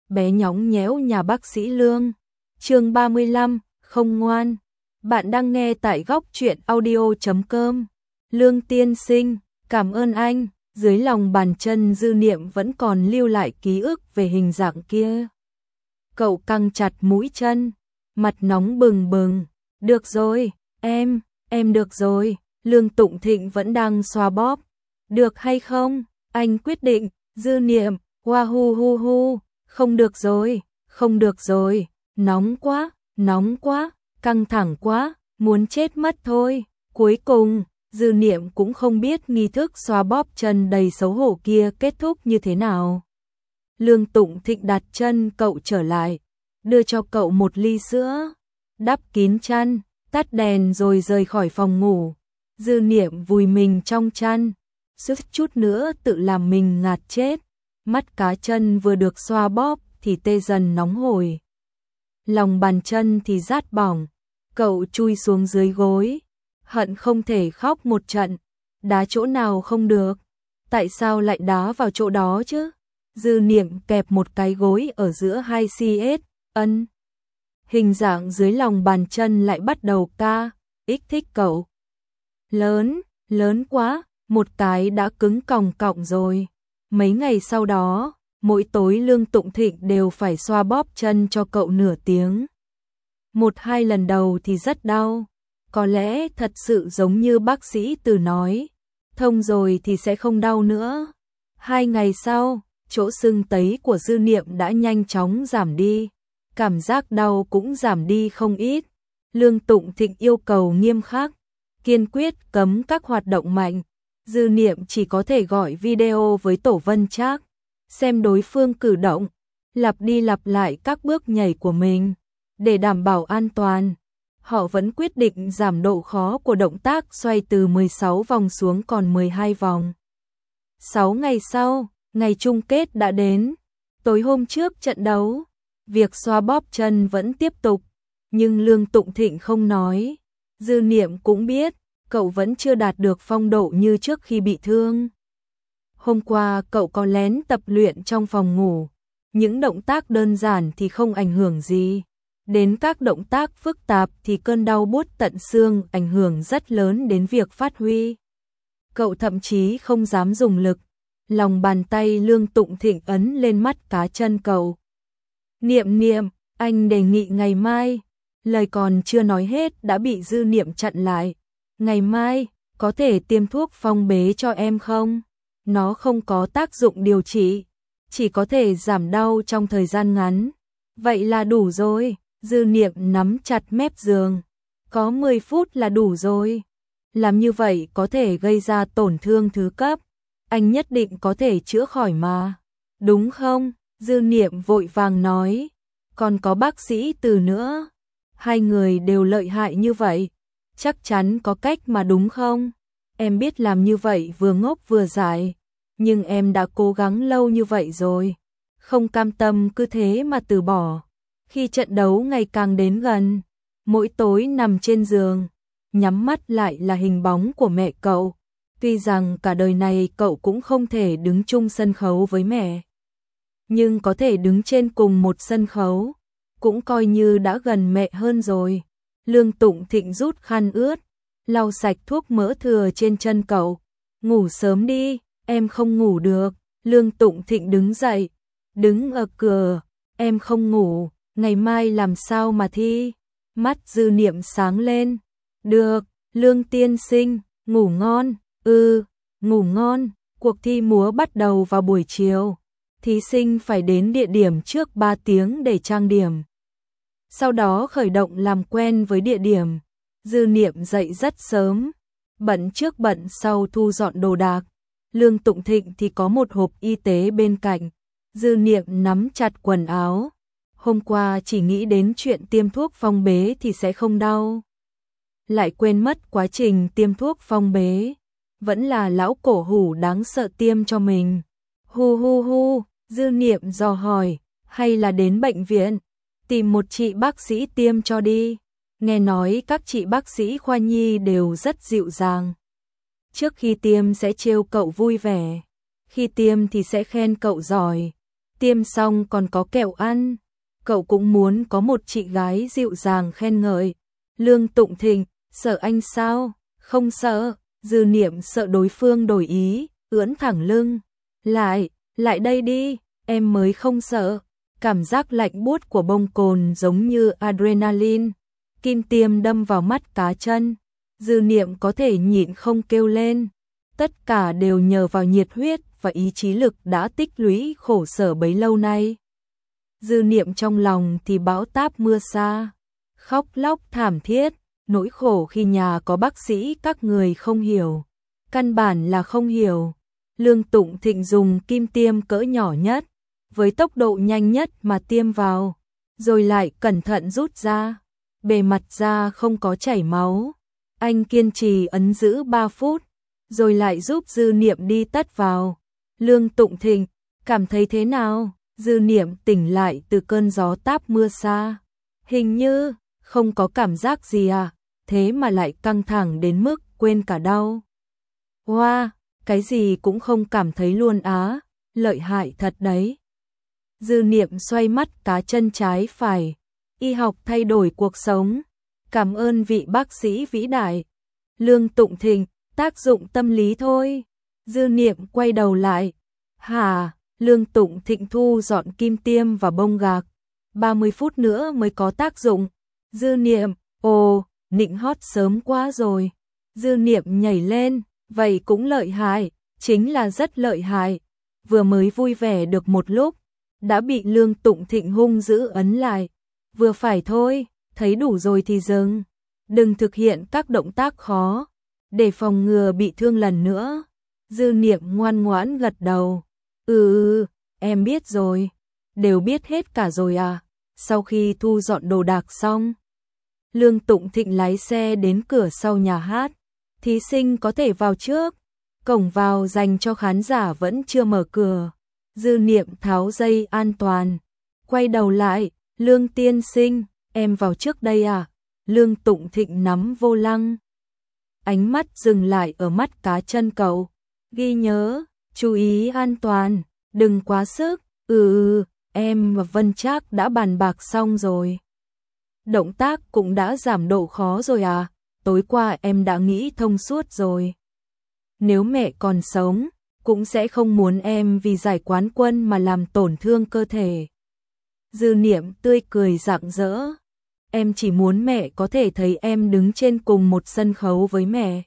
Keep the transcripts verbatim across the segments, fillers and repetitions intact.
bé nhõng nhẽo nhà bác sĩ Lương. Chương ba mươi lăm, không ngoan. Bạn đang nghe tại góc truyện audio chấm com. Lương tiên sinh, cảm ơn anh. Dưới lòng bàn chân Dư Niệm vẫn còn lưu lại ký ức về hình dạng kia. Cậu căng chặt mũi chân, mặt nóng bừng bừng. Được rồi, em, em được rồi. Lương Tụng Thịnh vẫn đang xoa bóp. Được hay không? Anh quyết định. Dư Niệm, hoa hu hu hu. Không được rồi, không được rồi. Nóng quá, nóng quá, căng thẳng quá, muốn chết mất thôi. Cuối cùng, Dư Niệm cũng không biết nghi thức xoa bóp chân đầy xấu hổ kia kết thúc như thế nào. Lương Tụng Thịnh đặt chân cậu trở lại, đưa cho cậu một ly sữa, đắp kín chăn, tắt đèn rồi rời khỏi phòng ngủ. Dư Niệm vùi mình trong chăn, suýt chút nữa tự làm mình ngạt chết. Mắt cá chân vừa được xoa bóp thì tê dần nóng hổi. Lòng bàn chân thì rát bỏng, cậu chui xuống dưới gối, hận không thể khóc một trận. Đá chỗ nào không được, tại sao lại đá vào chỗ đó chứ? Dư Niệm kẹp một cái gối ở giữa hai cs, ân. Hình dạng dưới lòng bàn chân lại bắt đầu ca, ích thích cậu. Lớn, lớn quá, một cái đã cứng còng cọng rồi. Mấy ngày sau đó, mỗi tối Lương Tụng Thịnh đều phải xoa bóp chân cho cậu nửa tiếng. Một hai lần đầu thì rất đau, có lẽ thật sự giống như bác sĩ Từ nói, thông rồi thì sẽ không đau nữa. Hai ngày sau, chỗ sưng tấy của Dư Niệm đã nhanh chóng giảm đi, cảm giác đau cũng giảm đi không ít. Lương Tụng Thịnh yêu cầu nghiêm khắc, kiên quyết cấm các hoạt động mạnh. Dư Niệm chỉ có thể gọi video với Tổ Vân Trác, xem đối phương cử động, lặp đi lặp lại các bước nhảy của mình. Để đảm bảo an toàn, họ vẫn quyết định giảm độ khó của động tác xoay từ mười sáu vòng xuống còn mười hai vòng. sáu ngày sau, ngày chung kết đã đến. Tối hôm trước trận đấu, việc xoa bóp chân vẫn tiếp tục, nhưng Lương Tụng Thịnh không nói. Dư Niệm cũng biết, cậu vẫn chưa đạt được phong độ như trước khi bị thương. Hôm qua cậu có lén tập luyện trong phòng ngủ, những động tác đơn giản thì không ảnh hưởng gì. Đến các động tác phức tạp thì cơn đau buốt tận xương ảnh hưởng rất lớn đến việc phát huy. Cậu thậm chí không dám dùng lực, lòng bàn tay Lương Tụng Thịnh ấn lên mắt cá chân cậu. Niệm Niệm, anh đề nghị ngày mai. Lời còn chưa nói hết đã bị Dư Niệm chặn lại. Ngày mai, có thể tiêm thuốc phong bế cho em không? Nó không có tác dụng điều trị, chỉ có thể giảm đau trong thời gian ngắn. Vậy là đủ rồi. Dư Niệm nắm chặt mép giường. Có mười phút là đủ rồi. Làm như vậy có thể gây ra tổn thương thứ cấp. Anh nhất định có thể chữa khỏi mà. Đúng không? Dư Niệm vội vàng nói. Còn có bác sĩ Từ nữa. Hai người đều lợi hại như vậy. Chắc chắn có cách mà đúng không? Em biết làm như vậy vừa ngốc vừa dại. Nhưng em đã cố gắng lâu như vậy rồi. Không cam tâm cứ thế mà từ bỏ. Khi trận đấu ngày càng đến gần, mỗi tối nằm trên giường, nhắm mắt lại là hình bóng của mẹ cậu. Tuy rằng cả đời này cậu cũng không thể đứng chung sân khấu với mẹ, nhưng có thể đứng trên cùng một sân khấu, cũng coi như đã gần mẹ hơn rồi. Lương Tụng Thịnh rút khăn ướt, lau sạch thuốc mỡ thừa trên chân cậu. Ngủ sớm đi, em không ngủ được. Lương Tụng Thịnh đứng dậy, đứng ở cửa. Em không ngủ, ngày mai làm sao mà thi? Mắt Dư Niệm sáng lên. Được, Lương tiên sinh, ngủ ngon. Ừ, ngủ ngon. Cuộc thi múa bắt đầu vào buổi chiều. Thí sinh phải đến địa điểm trước ba tiếng để trang điểm. Sau đó khởi động làm quen với địa điểm. Dư Niệm dậy rất sớm, bận trước bận sau thu dọn đồ đạc. Lương Tụng Thịnh thì có một hộp y tế bên cạnh. Dư Niệm nắm chặt quần áo. Hôm qua chỉ nghĩ đến chuyện tiêm thuốc phong bế thì sẽ không đau, lại quên mất quá trình tiêm thuốc phong bế vẫn là lão cổ hủ đáng sợ tiêm cho mình. Hu hu hu, Dư Niệm dò hỏi, hay là đến bệnh viện tìm một chị bác sĩ tiêm cho đi. Nghe nói các chị bác sĩ khoa nhi đều rất dịu dàng. Trước khi tiêm sẽ trêu cậu vui vẻ, khi tiêm thì sẽ khen cậu giỏi. Tiêm xong còn có kẹo ăn. Cậu cũng muốn có một chị gái dịu dàng khen ngợi. Lương Tụng Thịnh, sợ anh sao? Không sợ. Dư Niệm sợ đối phương đổi ý, ưỡn thẳng lưng. Lại, lại đây đi, em mới không sợ. Cảm giác lạnh buốt của bông cồn giống như adrenaline. Kim tiêm đâm vào mắt Cá Chân. Dư Niệm có thể nhịn không kêu lên. Tất cả đều nhờ vào nhiệt huyết và ý chí lực đã tích lũy khổ sở bấy lâu nay. Dư Niệm trong lòng thì bão táp mưa sa, khóc lóc thảm thiết, nỗi khổ khi nhà có bác sĩ các người không hiểu. Căn bản là không hiểu. Lương Tụng Thịnh dùng kim tiêm cỡ nhỏ nhất, với tốc độ nhanh nhất mà tiêm vào, rồi lại cẩn thận rút ra. Bề mặt da không có chảy máu. Anh kiên trì ấn giữ ba phút, rồi lại giúp Dư Niệm đi tất vào. Lương Tụng Thịnh, cảm thấy thế nào? Dư Niệm tỉnh lại từ cơn gió táp mưa sa. Hình như không có cảm giác gì à, thế mà lại căng thẳng đến mức quên cả đau. Wow, cái gì cũng không cảm thấy luôn á, lợi hại thật đấy. Dư Niệm xoay mắt Cá Chân trái phải. Y học thay đổi cuộc sống. Cảm ơn vị bác sĩ vĩ đại. Lương Tụng Thịnh, tác dụng tâm lý thôi. Dư Niệm quay đầu lại. Hả? Lương Tụng Thịnh thu dọn kim tiêm và bông gạc. ba mươi phút nữa mới có tác dụng. Dư Niệm, ồ, nịnh hót sớm quá rồi. Dư Niệm nhảy lên, vậy cũng lợi hại, chính là rất lợi hại. Vừa mới vui vẻ được một lúc, đã bị Lương Tụng Thịnh hung dữ ấn lại. Vừa phải thôi, thấy đủ rồi thì dừng. Đừng thực hiện các động tác khó, để phòng ngừa bị thương lần nữa. Dư Niệm ngoan ngoãn gật đầu. Ừ, ừ, em biết rồi. Đều biết hết cả rồi à. Sau khi thu dọn đồ đạc xong, Lương Tụng Thịnh lái xe đến cửa sau nhà hát. Thí sinh có thể vào trước. Cổng vào dành cho khán giả vẫn chưa mở cửa. Dư Niệm tháo dây an toàn, quay đầu lại. Lương tiên sinh, em vào trước đây à? Lương Tụng Thịnh nắm vô lăng. Ánh mắt dừng lại ở mắt Cá Chân cậu. Ghi nhớ, chú ý an toàn, đừng quá sức. Ừ, ừ, em và Vân Trác đã bàn bạc xong rồi. Động tác cũng đã giảm độ khó rồi à? Tối qua em đã nghĩ thông suốt rồi. Nếu mẹ còn sống, cũng sẽ không muốn em vì giải quán quân mà làm tổn thương cơ thể. Dư Niệm tươi cười rạng rỡ. Em chỉ muốn mẹ có thể thấy em đứng trên cùng một sân khấu với mẹ.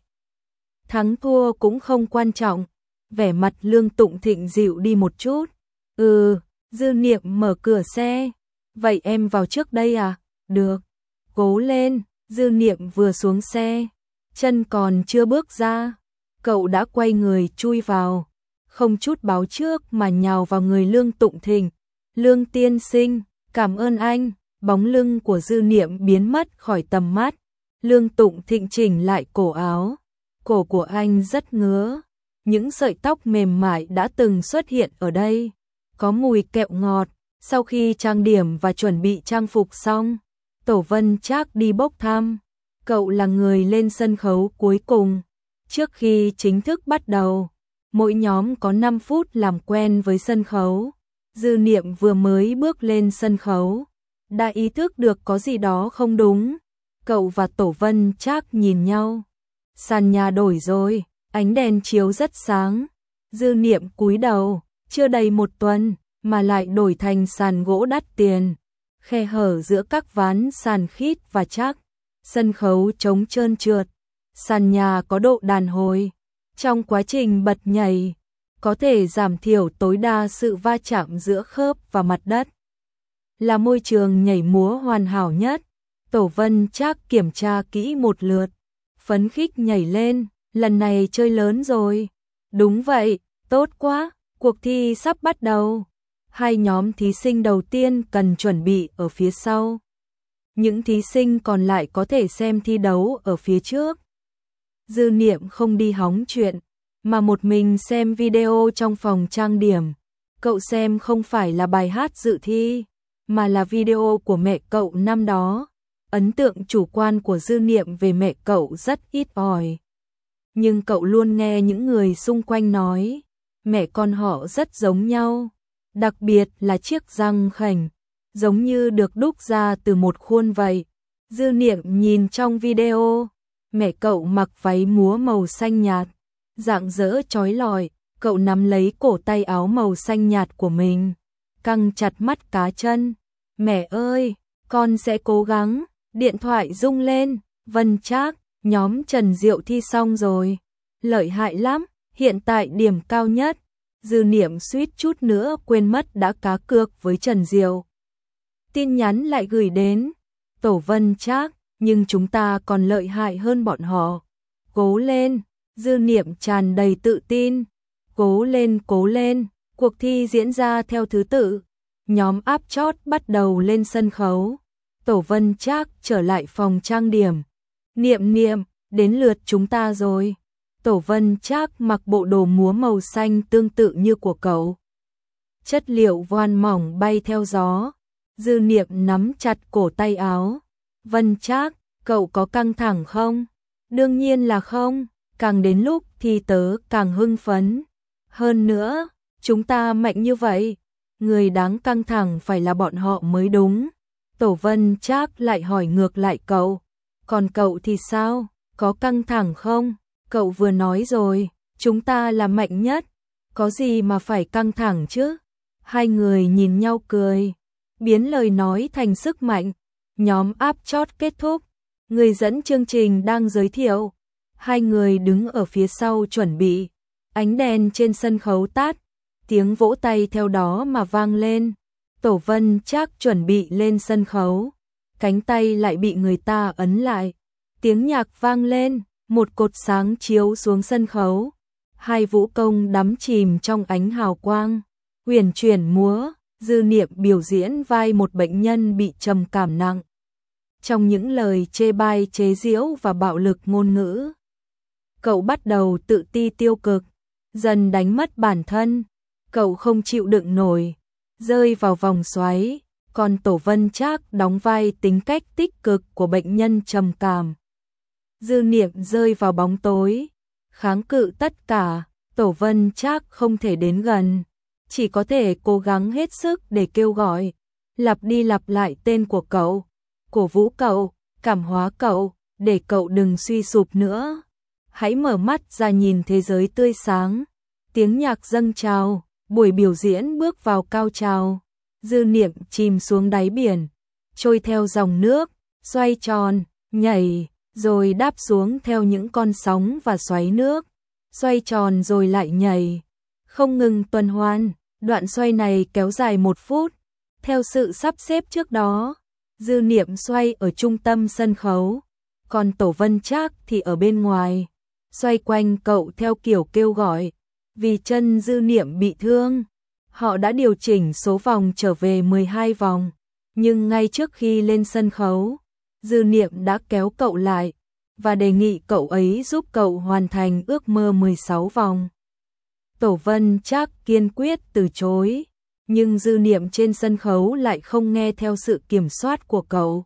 Thắng thua cũng không quan trọng. Vẻ mặt Lương Tụng Thịnh dịu đi một chút. Ừ, Dư Niệm mở cửa xe. Vậy em vào trước đây à? Được. Cố lên. Dư Niệm vừa xuống xe, chân còn chưa bước ra, cậu đã quay người chui vào, không chút báo trước mà nhào vào người Lương Tụng Thịnh. Lương tiên sinh, cảm ơn anh. Bóng lưng của Dư Niệm biến mất khỏi tầm mắt. Lương Tụng Thịnh chỉnh lại cổ áo. Cổ của anh rất ngứa. Những sợi tóc mềm mại đã từng xuất hiện ở đây. Có mùi kẹo ngọt. Sau khi trang điểm và chuẩn bị trang phục xong, Tổ Vân Trác đi bốc thăm. Cậu là người lên sân khấu cuối cùng. Trước khi chính thức bắt đầu, mỗi nhóm có năm phút làm quen với sân khấu. Dư Niệm vừa mới bước lên sân khấu, đã ý thức được có gì đó không đúng. Cậu và Tổ Vân Trác nhìn nhau. Sàn nhà đổi rồi, ánh đèn chiếu rất sáng. Dư Niệm cúi đầu, chưa đầy một tuần mà lại đổi thành sàn gỗ đắt tiền. Khe hở giữa các ván sàn khít và chắc. Sân khấu trống trơn trượt. Sàn nhà có độ đàn hồi. Trong quá trình bật nhảy, có thể giảm thiểu tối đa sự va chạm giữa khớp và mặt đất. Là môi trường nhảy múa hoàn hảo nhất. Tổ Vân Trác kiểm tra kỹ một lượt, phấn khích nhảy lên, lần này chơi lớn rồi. Đúng vậy, tốt quá, cuộc thi sắp bắt đầu. Hai nhóm thí sinh đầu tiên cần chuẩn bị ở phía sau. Những thí sinh còn lại có thể xem thi đấu ở phía trước. Dư Niệm không đi hóng chuyện, mà một mình xem video trong phòng trang điểm. Cậu xem không phải là bài hát dự thi, mà là video của mẹ cậu năm đó. Ấn tượng chủ quan của Dư Niệm về mẹ cậu rất ít ỏi. Nhưng cậu luôn nghe những người xung quanh nói, mẹ con họ rất giống nhau. đặc biệt là chiếc răng khểnh, giống như được đúc ra từ một khuôn vậy. Dư Niệm nhìn trong video, mẹ cậu mặc váy múa màu xanh nhạt, rạng rỡ chói lọi, cậu nắm lấy cổ tay áo màu xanh nhạt của mình, căng chặt mắt cá chân. Mẹ ơi, con sẽ cố gắng. Điện thoại rung lên, Vân Trác, nhóm Trần Diệu thi xong rồi. Lợi hại lắm, hiện tại điểm cao nhất. Dư Niệm suýt chút nữa quên mất đã cá cược với Trần Diệu. Tin nhắn lại gửi đến, Tổ Vân Trác, nhưng chúng ta còn lợi hại hơn bọn họ. Cố lên, Dư Niệm tràn đầy tự tin. Cố lên, cố lên, cuộc thi diễn ra theo thứ tự. Nhóm áp chót bắt đầu lên sân khấu. Tổ Vân Trác trở lại phòng trang điểm. Niệm Niệm, đến lượt chúng ta rồi. Tổ Vân Trác mặc bộ đồ múa màu xanh tương tự như của cậu. Chất liệu voan mỏng bay theo gió. Dư Niệm nắm chặt cổ tay áo. Vân Trác, cậu có căng thẳng không? Đương nhiên là không, càng đến lúc thì tớ càng hưng phấn. Hơn nữa, chúng ta mạnh như vậy, người đáng căng thẳng phải là bọn họ mới đúng. Tổ Vân Trác lại hỏi ngược lại cậu, còn cậu thì sao, có căng thẳng không? Cậu vừa nói rồi, chúng ta là mạnh nhất, có gì mà phải căng thẳng chứ? Hai người nhìn nhau cười, biến lời nói thành sức mạnh. Nhóm áp chót kết thúc, người dẫn chương trình đang giới thiệu. Hai người đứng ở phía sau chuẩn bị, ánh đèn trên sân khấu tắt, tiếng vỗ tay theo đó mà vang lên. Tổ Vân Trác chuẩn bị lên sân khấu, cánh tay lại bị người ta ấn lại. Tiếng nhạc vang lên, một cột sáng chiếu xuống sân khấu. Hai vũ công đắm chìm trong ánh hào quang, huyền chuyển múa. Dư Niệm biểu diễn vai một bệnh nhân bị trầm cảm nặng. Trong những lời chê bai chế giễu và bạo lực ngôn ngữ, cậu bắt đầu tự ti tiêu cực, dần đánh mất bản thân. Cậu không chịu đựng nổi, rơi vào vòng xoáy. Còn Tổ Vân Trác đóng vai tính cách tích cực của bệnh nhân trầm cảm. Dư Niệm rơi vào bóng tối, kháng cự tất cả. Tổ Vân Trác không thể đến gần, chỉ có thể cố gắng hết sức để kêu gọi, lặp đi lặp lại tên của cậu, cổ vũ cậu, cảm hóa cậu, để cậu đừng suy sụp nữa. Hãy mở mắt ra nhìn thế giới tươi sáng. Tiếng nhạc dâng trào, buổi biểu diễn bước vào cao trào. Dư Niệm chìm xuống đáy biển, trôi theo dòng nước, xoay tròn, nhảy, rồi đáp xuống theo những con sóng và xoáy nước, xoay tròn rồi lại nhảy, không ngừng tuần hoàn. Đoạn xoay này kéo dài một phút, theo sự sắp xếp trước đó. Dư Niệm xoay ở trung tâm sân khấu, còn Tổ Vân Trác thì ở bên ngoài, xoay quanh cậu theo kiểu kêu gọi. Vì chân Dư Niệm bị thương, họ đã điều chỉnh số vòng trở về mười hai vòng, nhưng ngay trước khi lên sân khấu, Dư Niệm đã kéo cậu lại và đề nghị cậu ấy giúp cậu hoàn thành ước mơ mười sáu vòng. Tổ Vân Trác kiên quyết từ chối, nhưng Dư Niệm trên sân khấu lại không nghe theo sự kiểm soát của cậu.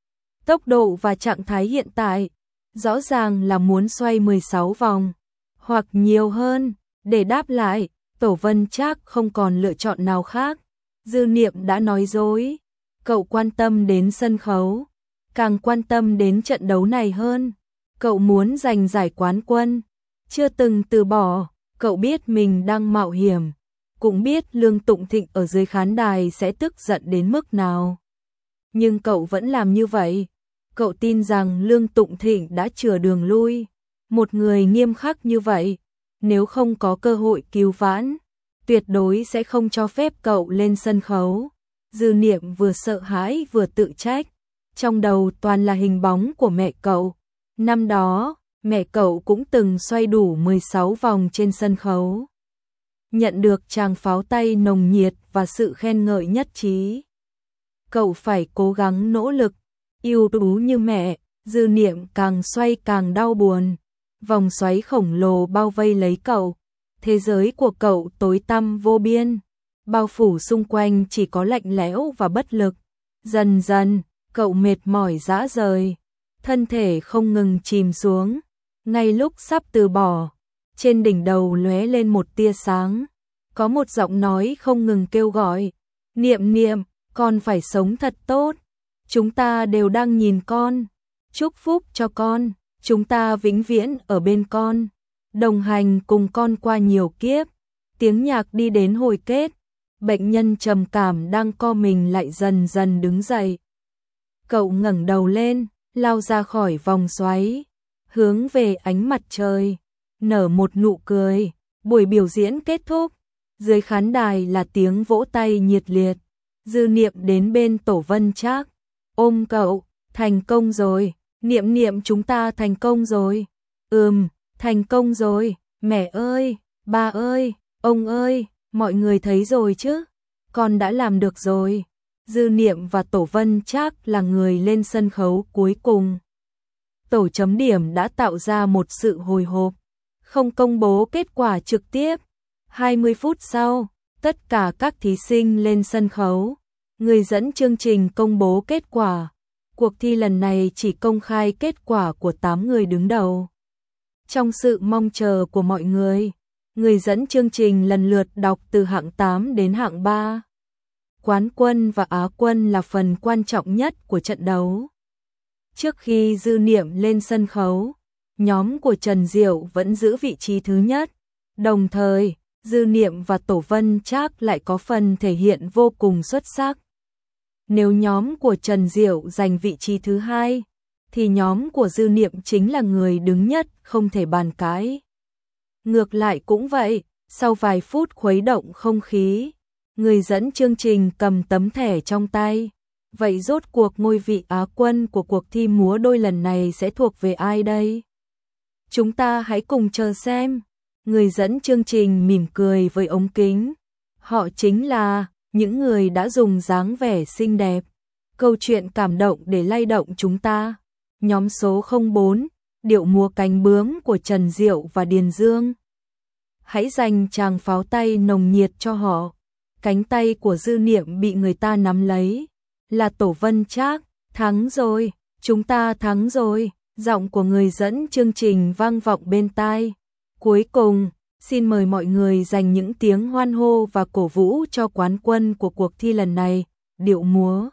Tốc độ và trạng thái hiện tại rõ ràng là muốn xoay mười sáu vòng hoặc nhiều hơn. Để đáp lại, Tổ Vân Trác không còn lựa chọn nào khác. Dư Niệm đã nói dối, cậu quan tâm đến sân khấu, càng quan tâm đến trận đấu này hơn. Cậu muốn giành giải quán quân, chưa từng từ bỏ. Cậu biết mình đang mạo hiểm, cũng biết Lương Tụng Thịnh ở dưới khán đài sẽ tức giận đến mức nào. Nhưng cậu vẫn làm như vậy. Cậu tin rằng Lương Tụng Thịnh đã chừa đường lui. Một người nghiêm khắc như vậy, nếu không có cơ hội cứu vãn, tuyệt đối sẽ không cho phép cậu lên sân khấu. Dư Niệm vừa sợ hãi vừa tự trách, trong đầu toàn là hình bóng của mẹ cậu. Năm đó, mẹ cậu cũng từng xoay đủ mười sáu vòng trên sân khấu, nhận được tràng pháo tay nồng nhiệt và sự khen ngợi nhất trí. Cậu phải cố gắng nỗ lực, ưu tú như mẹ. Dư Niệm càng xoay càng đau buồn, vòng xoáy khổng lồ bao vây lấy cậu, thế giới của cậu tối tăm vô biên, bao phủ xung quanh chỉ có lạnh lẽo và bất lực. Dần dần, cậu mệt mỏi rã rời, thân thể không ngừng chìm xuống. Ngay lúc sắp từ bỏ, trên đỉnh đầu lóe lên một tia sáng, Có một giọng nói không ngừng kêu gọi, Niệm Niệm, con phải sống thật tốt. Chúng ta đều đang nhìn con, chúc phúc cho con, chúng ta vĩnh viễn ở bên con, đồng hành cùng con qua nhiều kiếp. Tiếng nhạc đi đến hồi kết, bệnh nhân trầm cảm đang co mình lại dần dần đứng dậy. Cậu ngẩng đầu lên, lao ra khỏi vòng xoáy, hướng về ánh mặt trời, nở một nụ cười. Buổi biểu diễn kết thúc, dưới khán đài là tiếng vỗ tay nhiệt liệt. Dư Niệm đến bên Tổ Vân Trác, ôm cậu, thành công rồi, Niệm Niệm chúng ta thành công rồi. Ừm, thành công rồi, mẹ ơi, ba ơi, ông ơi, mọi người thấy rồi chứ, con đã làm được rồi. Dư Niệm và Tổ Vân Trác là người lên sân khấu cuối cùng. Tổ chấm điểm đã tạo ra một sự hồi hộp, không công bố kết quả trực tiếp. hai mươi phút sau, tất cả các thí sinh lên sân khấu. Người dẫn chương trình công bố kết quả. Cuộc thi lần này chỉ công khai kết quả của tám người đứng đầu. Trong sự mong chờ của mọi người, người dẫn chương trình lần lượt đọc từ hạng tám đến hạng ba. Quán quân và Á quân là phần quan trọng nhất của trận đấu. Trước khi Dư Niệm lên sân khấu, nhóm của Trần Diệu vẫn giữ vị trí thứ nhất. Đồng thời, Dư Niệm và Tổ Vân Trác lại có phần thể hiện vô cùng xuất sắc. Nếu nhóm của Trần Diệu giành vị trí thứ hai, thì nhóm của Dư Niệm chính là người đứng nhất, không thể bàn cãi. Ngược lại cũng vậy, sau vài phút khuấy động không khí, người dẫn chương trình cầm tấm thẻ trong tay. Vậy rốt cuộc ngôi vị Á quân của cuộc thi múa đôi lần này sẽ thuộc về ai đây? Chúng ta hãy cùng chờ xem. Người dẫn chương trình mỉm cười với ống kính. Họ chính là những người đã dùng dáng vẻ xinh đẹp, câu chuyện cảm động để lay động chúng ta. Nhóm số không bốn, điệu múa cánh bướm của Trần Diệu và Điền Dương. Hãy dành tràng pháo tay nồng nhiệt cho họ. Cánh tay của Dư Niệm bị người ta nắm lấy. Là Tổ Vân Trác, thắng rồi, chúng ta thắng rồi. Giọng của người dẫn chương trình vang vọng bên tai. Cuối cùng, xin mời mọi người dành những tiếng hoan hô và cổ vũ cho quán quân của cuộc thi lần này, điệu múa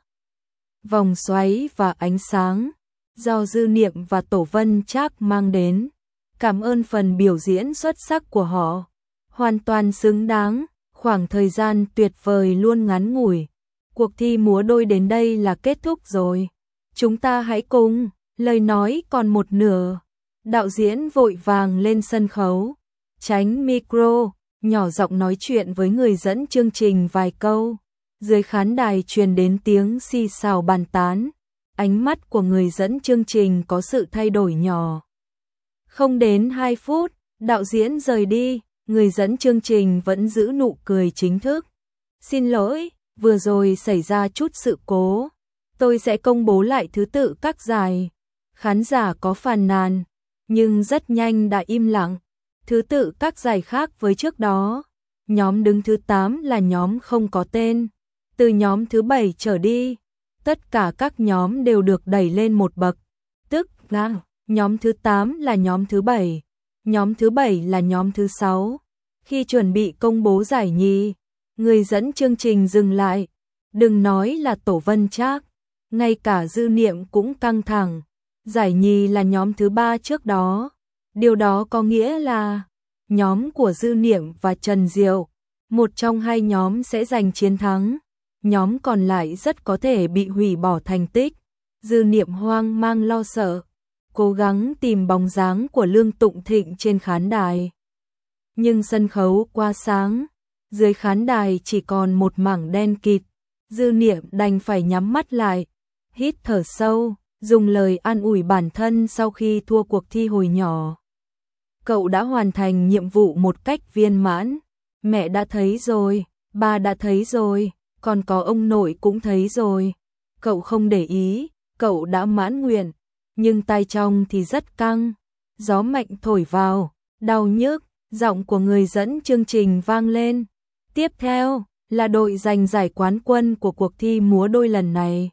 vòng xoáy và ánh sáng, do Dư Niệm và Tổ Vân Trác mang đến. Cảm ơn phần biểu diễn xuất sắc của họ, hoàn toàn xứng đáng, khoảng thời gian tuyệt vời luôn ngắn ngủi. Cuộc thi múa đôi đến đây là kết thúc rồi. Chúng ta hãy cùng, lời nói còn một nửa. Đạo diễn vội vàng lên sân khấu, tránh micro, nhỏ giọng nói chuyện với người dẫn chương trình vài câu. Dưới khán đài truyền đến tiếng xì xào bàn tán. Ánh mắt của người dẫn chương trình có sự thay đổi nhỏ. Không đến hai phút, đạo diễn rời đi, người dẫn chương trình vẫn giữ nụ cười chính thức. Xin lỗi, vừa rồi xảy ra chút sự cố. Tôi sẽ công bố lại thứ tự các giải. Khán giả có phàn nàn, nhưng rất nhanh đã im lặng. Thứ tự các giải khác với trước đó. Nhóm đứng thứ tám là nhóm không có tên. Từ nhóm thứ bảy trở đi, tất cả các nhóm đều được đẩy lên một bậc. Tức là nhóm thứ tám là nhóm thứ bảy, nhóm thứ bảy là nhóm thứ sáu. Khi chuẩn bị công bố giải nhì, người dẫn chương trình dừng lại. Đừng nói là Tổ Vân Trác, ngay cả Dư Niệm cũng căng thẳng. Giải nhì là nhóm thứ ba trước đó. Điều đó có nghĩa là nhóm của Dư Niệm và Trần Diệu, một trong hai nhóm sẽ giành chiến thắng. Nhóm còn lại rất có thể bị hủy bỏ thành tích. Dư Niệm hoang mang lo sợ, cố gắng tìm bóng dáng của Lương Tụng Thịnh trên khán đài. Nhưng sân khấu quá sáng, dưới khán đài chỉ còn một mảng đen kịt. Dư Niệm đành phải nhắm mắt lại, hít thở sâu, dùng lời an ủi bản thân sau khi thua cuộc thi hồi nhỏ. Cậu đã hoàn thành nhiệm vụ một cách viên mãn. Mẹ đã thấy rồi, ba đã thấy rồi, còn có ông nội cũng thấy rồi. Cậu không để ý, cậu đã mãn nguyện, nhưng tai trong thì rất căng. Gió mạnh thổi vào, đau nhức, giọng của người dẫn chương trình vang lên. Tiếp theo là đội giành giải quán quân của cuộc thi múa đôi lần này.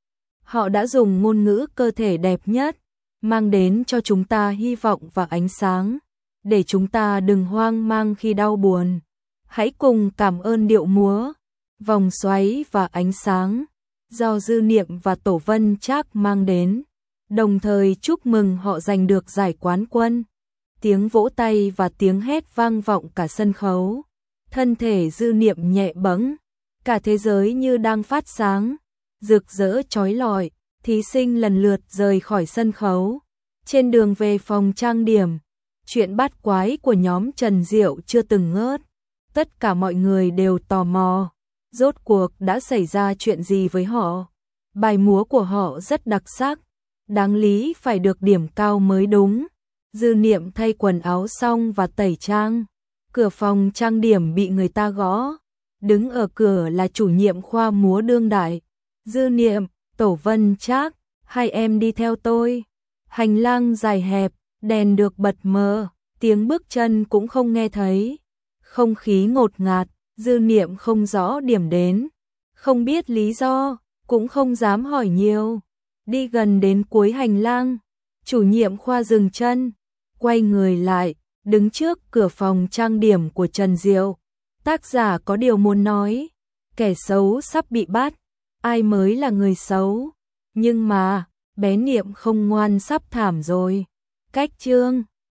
Họ đã dùng ngôn ngữ cơ thể đẹp nhất, mang đến cho chúng ta hy vọng và ánh sáng, để chúng ta đừng hoang mang khi đau buồn. Hãy cùng cảm ơn điệu múa, vòng xoáy và ánh sáng do Dư Niệm và Tổ Vân Trác mang đến, đồng thời chúc mừng họ giành được giải quán quân. Tiếng vỗ tay và tiếng hét vang vọng cả sân khấu. Thân thể Dư Niệm nhẹ bẫng, cả thế giới như đang phát sáng, rực rỡ chói lọi. Thí sinh lần lượt rời khỏi sân khấu. Trên đường về phòng trang điểm, chuyện bát quái của nhóm Trần Diệu chưa từng ngớt. Tất cả mọi người đều tò mò, rốt cuộc đã xảy ra chuyện gì với họ. Bài múa của họ rất đặc sắc, đáng lý phải được điểm cao mới đúng. Dư Niệm thay quần áo xong và tẩy trang. Cửa phòng trang điểm bị người ta gõ. Đứng ở cửa là chủ nhiệm khoa múa đương đại. Dư Niệm, Tổ Vân Trác, hai em đi theo tôi. Hành lang dài hẹp, đèn được bật mờ, tiếng bước chân cũng không nghe thấy. Không khí ngột ngạt, Dư Niệm không rõ điểm đến, không biết lý do, cũng không dám hỏi nhiều. Đi gần đến cuối hành lang, chủ nhiệm khoa dừng chân, quay người lại, đứng trước cửa phòng trang điểm của Trần Diệu. Tác giả có điều muốn nói, kẻ xấu sắp bị bắt, ai mới là người xấu. Nhưng mà, bé Niệm không ngoan sắp thảm rồi. Cách chương